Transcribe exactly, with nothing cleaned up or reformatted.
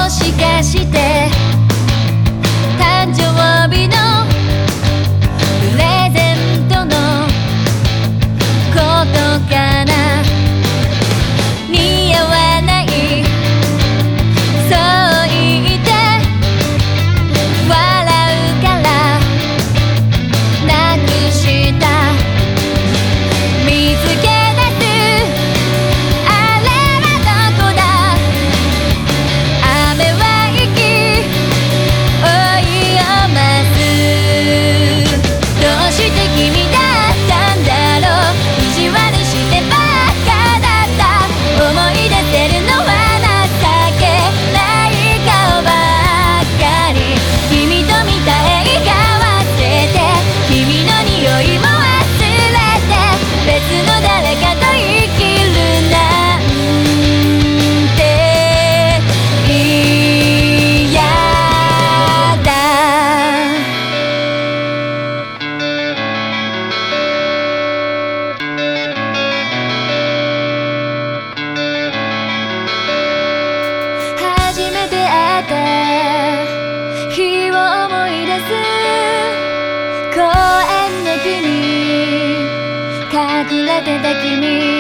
しかして誕生日のプレゼントのことかな。似合わないそう言って笑うからなくした見つけ出すあれはどこだ。雨は行き追いを待つ。どうして君だったんだろう。意地悪してばっかだった。思い出せるのは情けない顔ばっかり。君と見た映画忘れて君の匂いも忘れて別の誰かと生きるなんて嫌だ。初めて会った日を思い出す。公園の木に隠れてた君